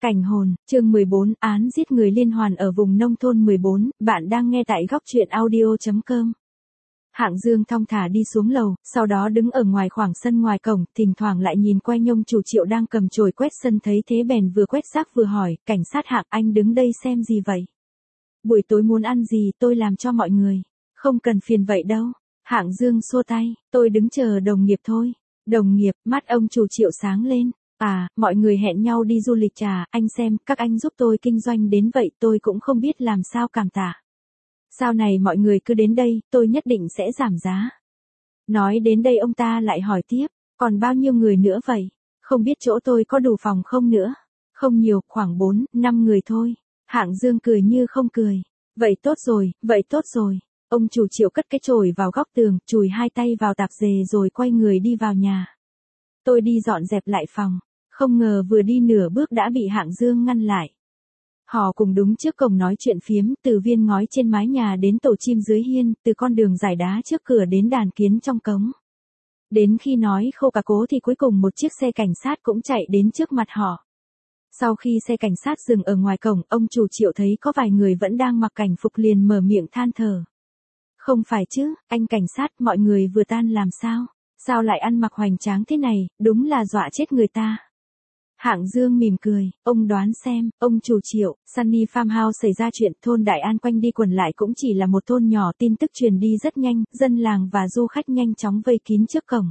Cảnh hồn, chương 14, án giết người liên hoàn ở vùng nông thôn 14, bạn đang nghe tại góc truyện audio.com. Hạng Dương thong thả đi xuống lầu, sau đó đứng ở ngoài khoảng sân ngoài cổng, thỉnh thoảng lại nhìn quay nhông chủ Triệu đang cầm chổi quét sân, thấy thế bèn vừa quét rác vừa hỏi, cảnh sát Hạng, anh đứng đây xem gì vậy? Buổi tối muốn ăn gì tôi làm cho mọi người, không cần phiền vậy đâu. Hạng Dương xua tay, tôi đứng chờ đồng nghiệp thôi. Đồng nghiệp, mắt ông chủ Triệu sáng lên. À, mọi người hẹn nhau đi du lịch à, anh xem, các anh giúp tôi kinh doanh đến vậy tôi cũng không biết làm sao cảm tạ. Sau này mọi người cứ đến đây, tôi nhất định sẽ giảm giá. Nói đến đây ông ta lại hỏi tiếp, còn bao nhiêu người nữa vậy? Không biết chỗ tôi có đủ phòng không nữa? Không nhiều, khoảng 4, 5 người thôi. Hạng Dương cười như không cười. Vậy tốt rồi, vậy tốt rồi. Ông chủ Triệu cất cái chổi vào góc tường, chùi hai tay vào tạp dề rồi quay người đi vào nhà. Tôi đi dọn dẹp lại phòng. Không ngờ vừa đi nửa bước đã bị Hạng Dương ngăn lại. Họ cùng đúng trước cổng nói chuyện phiếm, từ viên ngói trên mái nhà đến tổ chim dưới hiên, từ con đường dài đá trước cửa đến đàn kiến trong cống. Đến khi nói khô cả cố thì cuối cùng một chiếc xe cảnh sát cũng chạy đến trước mặt họ. Sau khi xe cảnh sát dừng ở ngoài cổng, ông chủ Triệu thấy có vài người vẫn đang mặc cảnh phục liền mở miệng than thở. Không phải chứ, anh cảnh sát, mọi người vừa tan làm sao? Sao lại ăn mặc hoành tráng thế này, đúng là dọa chết người ta. Hạng Dương mỉm cười, ông đoán xem, ông chủ Triệu, Sunny Farmhouse xảy ra chuyện, thôn Đại An quanh đi quẩn lại cũng chỉ là một thôn nhỏ, tin tức truyền đi rất nhanh, dân làng và du khách nhanh chóng vây kín trước cổng.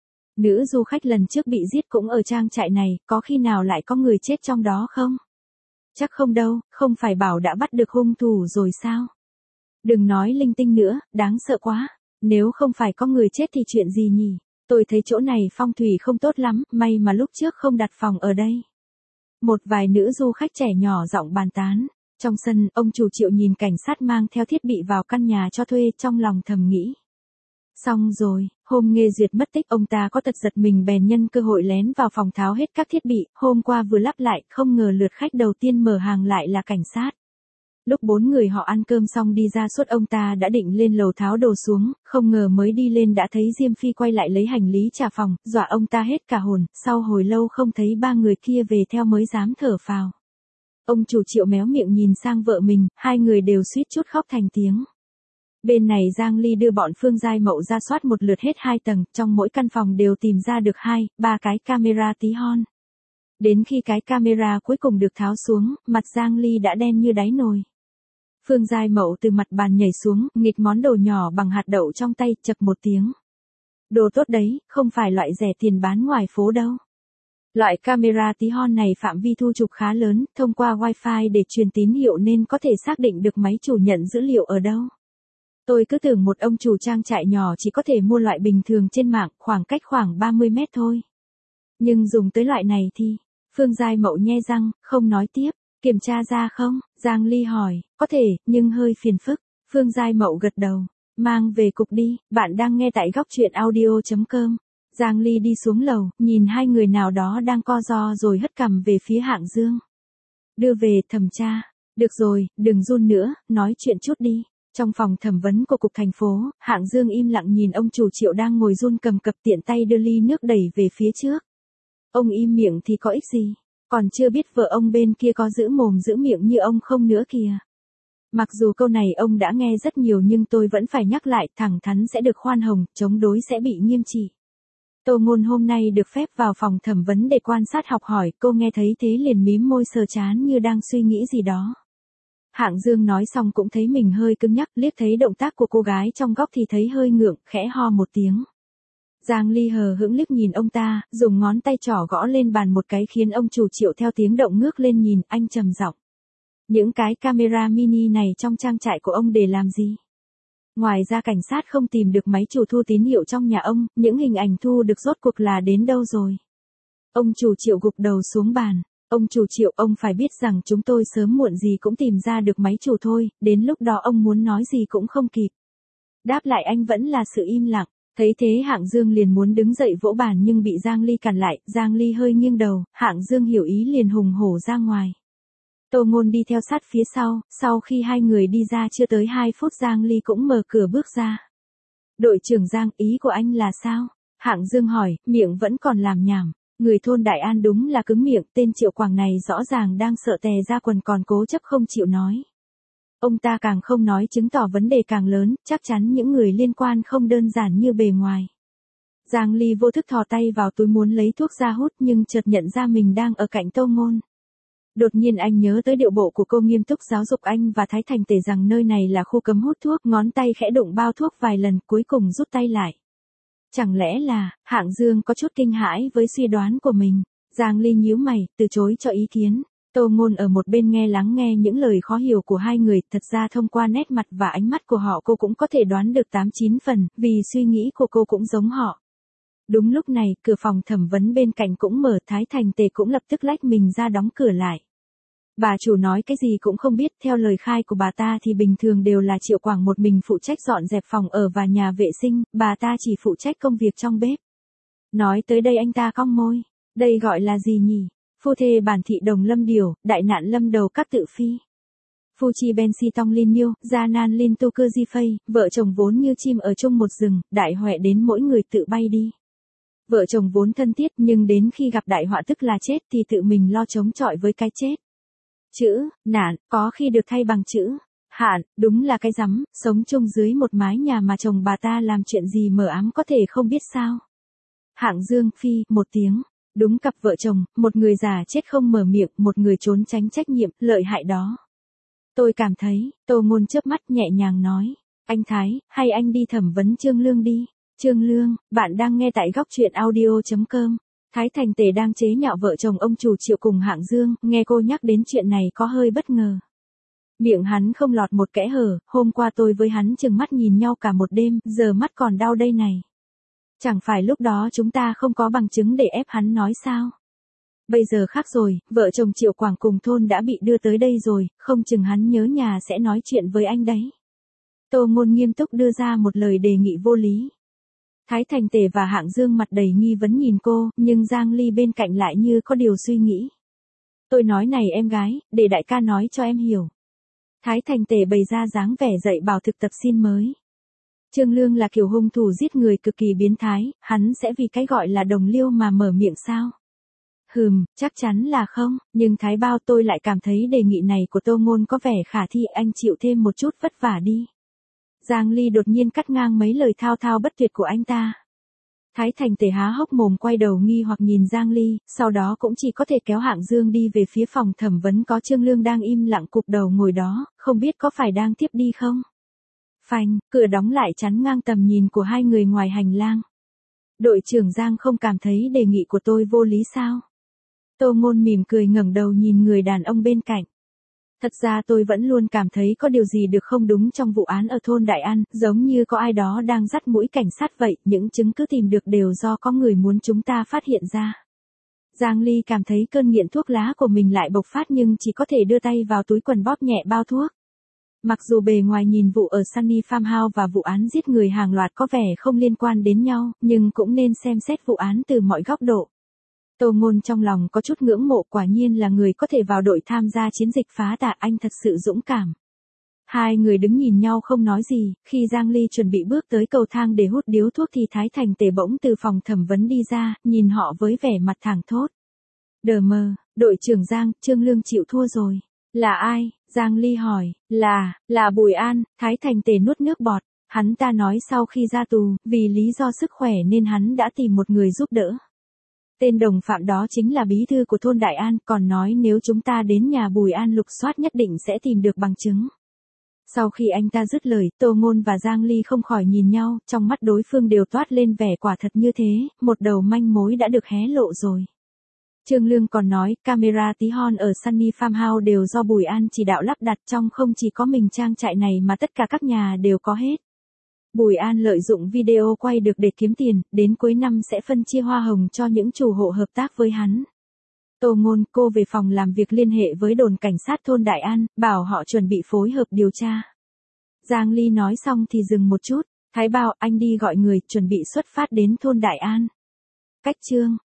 Nữ du khách lần trước bị giết cũng ở trang trại này, có khi nào lại có người chết trong đó không? Chắc không đâu, không phải bảo đã bắt được hung thủ rồi sao? Đừng nói linh tinh nữa, đáng sợ quá. Nếu không phải có người chết thì chuyện gì nhỉ? Tôi thấy chỗ này phong thủy không tốt lắm, may mà lúc trước không đặt phòng ở đây. Một vài nữ du khách trẻ nhỏ giọng bàn tán. Trong sân, ông chủ Triệu nhìn cảnh sát mang theo thiết bị vào căn nhà cho thuê, trong lòng thầm nghĩ. Xong rồi, hôm Nghê Duyệt mất tích, ông ta có tật giật mình bèn nhân cơ hội lén vào phòng tháo hết các thiết bị, hôm qua vừa lắp lại, không ngờ lượt khách đầu tiên mở hàng lại là cảnh sát. Lúc 4 người họ ăn cơm xong đi ra suốt, ông ta đã định lên lầu tháo đồ xuống, không ngờ mới đi lên đã thấy Diêm Phi quay lại lấy hành lý trả phòng, dọa ông ta hết cả hồn, sau hồi lâu không thấy ba người kia về theo mới dám thở phào. Ông chủ Triệu méo miệng nhìn sang vợ mình, hai người đều suýt chút khóc thành tiếng. Bên này Giang Ly đưa bọn Phương Giai Mậu ra soát một lượt hết 2 tầng, trong mỗi căn phòng đều tìm ra được 2, 3 cái camera tí hon. Đến khi cái camera cuối cùng được tháo xuống, mặt Giang Ly đã đen như đáy nồi. Phương Giai Mậu từ mặt bàn nhảy xuống, nghịch món đồ nhỏ bằng hạt đậu trong tay, chập một tiếng. Đồ tốt đấy, không phải loại rẻ tiền bán ngoài phố đâu. Loại camera tí hon này phạm vi thu chụp khá lớn, thông qua wifi để truyền tín hiệu nên có thể xác định được máy chủ nhận dữ liệu ở đâu. Tôi cứ tưởng một ông chủ trang trại nhỏ chỉ có thể mua loại bình thường trên mạng, khoảng cách khoảng 30 mét thôi. Nhưng dùng tới loại này thì, Phương Giai Mậu nhe răng, không nói tiếp. Kiểm tra ra không? Giang Ly hỏi, có thể, nhưng hơi phiền phức. Phương Giai Mậu gật đầu, mang về cục đi, bạn đang nghe tại góc truyện audio.com. Giang Ly đi xuống lầu, nhìn hai người nào đó đang co ro rồi hất cằm về phía Hạng Dương. Đưa về thẩm tra. Được rồi, đừng run nữa, nói chuyện chút đi. Trong phòng thẩm vấn của cục thành phố, Hạng Dương im lặng nhìn ông chủ Triệu đang ngồi run cầm cập, tiện tay đưa ly nước đẩy về phía trước. Ông im miệng thì có ích gì? Còn chưa biết vợ ông bên kia có giữ mồm giữ miệng như ông không nữa kìa. Mặc dù câu này ông đã nghe rất nhiều nhưng tôi vẫn phải nhắc lại, thẳng thắn sẽ được khoan hồng, chống đối sẽ bị nghiêm trị. Tô Ngôn hôm nay được phép vào phòng thẩm vấn để quan sát học hỏi, cô nghe thấy thế liền mím môi sờ trán như đang suy nghĩ gì đó. Hạng Dương nói xong cũng thấy mình hơi cứng nhắc, liếc thấy động tác của cô gái trong góc thì thấy hơi ngượng, khẽ ho một tiếng. Giang Ly hờ hững liếc nhìn ông ta, dùng ngón tay trỏ gõ lên bàn một cái khiến ông chủ Triệu theo tiếng động ngước lên nhìn, anh trầm giọng. Những cái camera mini này trong trang trại của ông để làm gì? Ngoài ra cảnh sát không tìm được máy chủ thu tín hiệu trong nhà ông, những hình ảnh thu được rốt cuộc là đến đâu rồi? Ông chủ Triệu gục đầu xuống bàn. Ông chủ Triệu, ông phải biết rằng chúng tôi sớm muộn gì cũng tìm ra được máy chủ thôi, đến lúc đó ông muốn nói gì cũng không kịp. Đáp lại anh vẫn là sự im lặng. Thấy thế Hạng Dương liền muốn đứng dậy vỗ bàn nhưng bị Giang Ly cản lại, Giang Ly hơi nghiêng đầu, Hạng Dương hiểu ý liền hùng hổ ra ngoài. Tô Ngôn đi theo sát phía sau khi hai người đi ra chưa tới 2 phút Giang Ly cũng mở cửa bước ra. Đội trưởng Giang, ý của anh là sao? Hạng Dương hỏi, miệng vẫn còn làm nhảm. Người thôn Đại An đúng là cứng miệng, tên Triệu Quảng này rõ ràng đang sợ tè ra quần còn cố chấp không chịu nói. Ông ta càng không nói chứng tỏ vấn đề càng lớn, chắc chắn những người liên quan không đơn giản như bề ngoài. Giang Ly vô thức thò tay vào túi muốn lấy thuốc ra hút nhưng chợt nhận ra mình đang ở cạnh Tô Ngôn. Đột nhiên anh nhớ tới điệu bộ của cô nghiêm túc giáo dục anh và Thái Thành Tể rằng nơi này là khu cấm hút thuốc, ngón tay khẽ đụng bao thuốc vài lần cuối cùng rút tay lại. Chẳng lẽ là, Hạng Dương có chút kinh hãi với suy đoán của mình. Giang Ly nhíu mày, từ chối cho ý kiến. Tô Ngôn ở một bên lắng nghe những lời khó hiểu của hai người, thật ra thông qua nét mặt và ánh mắt của họ cô cũng có thể đoán được 8-9 phần, vì suy nghĩ của cô cũng giống họ. Đúng lúc này, cửa phòng thẩm vấn bên cạnh cũng mở, Thái Thành Tề cũng lập tức lách mình ra đóng cửa lại. Bà chủ nói cái gì cũng không biết, theo lời khai của bà ta thì bình thường đều là Triệu Quảng một mình phụ trách dọn dẹp phòng ở và nhà vệ sinh, bà ta chỉ phụ trách công việc trong bếp. Nói tới đây anh ta cong môi, đây gọi là gì nhỉ? Phu thê bản thị đồng lâm điều, đại nạn lâm đầu các tự phi. Phu chi ben si tong linh nhiêu, gia nan linh tu cơ di phây, vợ chồng vốn như chim ở chung một rừng, đại huệ đến mỗi người tự bay đi. Vợ chồng vốn thân thiết nhưng đến khi gặp đại họa tức là chết thì tự mình lo chống chọi với cái chết. Chữ, nạn, có khi được thay bằng chữ, hạn, đúng là cái rắm, sống chung dưới một mái nhà mà chồng bà ta làm chuyện gì mờ ám có thể không biết sao. Hạng Dương, phi, một tiếng, đúng cặp vợ chồng, một người già chết không mở miệng, một người trốn tránh trách nhiệm, lợi hại đó. Tôi cảm thấy, Tô Ngôn chớp mắt nhẹ nhàng nói, anh Thái, hay anh đi thẩm vấn Trương Lương đi. Trương Lương, bạn đang nghe tại góc truyện audio.com. Thái Thành Tề đang chế nhạo vợ chồng ông chủ Triệu cùng Hạng Dương, nghe cô nhắc đến chuyện này có hơi bất ngờ. Miệng hắn không lọt một kẽ hở, hôm qua tôi với hắn chừng mắt nhìn nhau cả một đêm, giờ mắt còn đau đây này. Chẳng phải lúc đó chúng ta không có bằng chứng để ép hắn nói sao? Bây giờ khác rồi, vợ chồng Triệu Quảng cùng thôn đã bị đưa tới đây rồi, không chừng hắn nhớ nhà sẽ nói chuyện với anh đấy. Tô Ngôn nghiêm túc đưa ra một lời đề nghị vô lý. Thái Thành Tề và Hạng Dương mặt đầy nghi vấn nhìn cô, nhưng Giang Ly bên cạnh lại như có điều suy nghĩ. Tôi nói này em gái, để đại ca nói cho em hiểu. Thái Thành Tề bày ra dáng vẻ dạy bảo thực tập xin mới. Trương Lương là kiểu hung thủ giết người cực kỳ biến thái, hắn sẽ vì cái gọi là đồng liêu mà mở miệng sao? Chắc chắn là không, nhưng Thái Bao tôi lại cảm thấy đề nghị này của Tô Ngôn có vẻ khả thi, anh chịu thêm một chút vất vả đi. Giang Ly đột nhiên cắt ngang mấy lời thao thao bất tuyệt của anh ta. Thái Thành Tề há hốc mồm quay đầu nghi hoặc nhìn Giang Ly, sau đó cũng chỉ có thể kéo Hạng Dương đi về phía phòng thẩm vấn có Trương Lương đang im lặng cụp đầu ngồi đó, không biết có phải đang tiếp đi không. Phanh, cửa đóng lại chắn ngang tầm nhìn của hai người ngoài hành lang. Đội trưởng Giang không cảm thấy đề nghị của tôi vô lý sao? Tô Ngôn mỉm cười ngẩng đầu nhìn người đàn ông bên cạnh. Thật ra tôi vẫn luôn cảm thấy có điều gì được không đúng trong vụ án ở thôn Đại An, giống như có ai đó đang dắt mũi cảnh sát vậy, những chứng cứ tìm được đều do có người muốn chúng ta phát hiện ra. Giang Ly cảm thấy cơn nghiện thuốc lá của mình lại bộc phát nhưng chỉ có thể đưa tay vào túi quần bóp nhẹ bao thuốc. Mặc dù bề ngoài nhìn vụ ở Sunny Farmhouse và vụ án giết người hàng loạt có vẻ không liên quan đến nhau, nhưng cũng nên xem xét vụ án từ mọi góc độ. Tô Ngôn trong lòng có chút ngưỡng mộ, quả nhiên là người có thể vào đội tham gia chiến dịch phá tà, anh thật sự dũng cảm. Hai người đứng nhìn nhau không nói gì, khi Giang Ly chuẩn bị bước tới cầu thang để hút điếu thuốc thì Thái Thành Tề bỗng từ phòng thẩm vấn đi ra, nhìn họ với vẻ mặt thẳng thốt. Đờ mờ, đội trưởng Giang, Trương Lương chịu thua rồi. Là ai? Giang Ly hỏi, là Bùi An. Thái Thành Tề nuốt nước bọt, hắn ta nói sau khi ra tù, vì lý do sức khỏe nên hắn đã tìm một người giúp đỡ. Tên đồng phạm đó chính là bí thư của thôn Đại An, còn nói nếu chúng ta đến nhà Bùi An lục soát nhất định sẽ tìm được bằng chứng. Sau khi anh ta dứt lời, Tô Ngôn và Giang Ly không khỏi nhìn nhau, trong mắt đối phương đều toát lên vẻ quả thật như thế, một đầu manh mối đã được hé lộ rồi. Trương Lương còn nói, camera tí hon ở Sunny Farmhouse đều do Bùi An chỉ đạo lắp đặt, trong không chỉ có mình trang trại này mà tất cả các nhà đều có hết. Bùi An lợi dụng video quay được để kiếm tiền, đến cuối năm sẽ phân chia hoa hồng cho những chủ hộ hợp tác với hắn. Tô Ngôn, cô về phòng làm việc liên hệ với đồn cảnh sát thôn Đại An, bảo họ chuẩn bị phối hợp điều tra. Giang Ly nói xong thì dừng một chút, Thái Bao, anh đi gọi người, chuẩn bị xuất phát đến thôn Đại An. Cách chương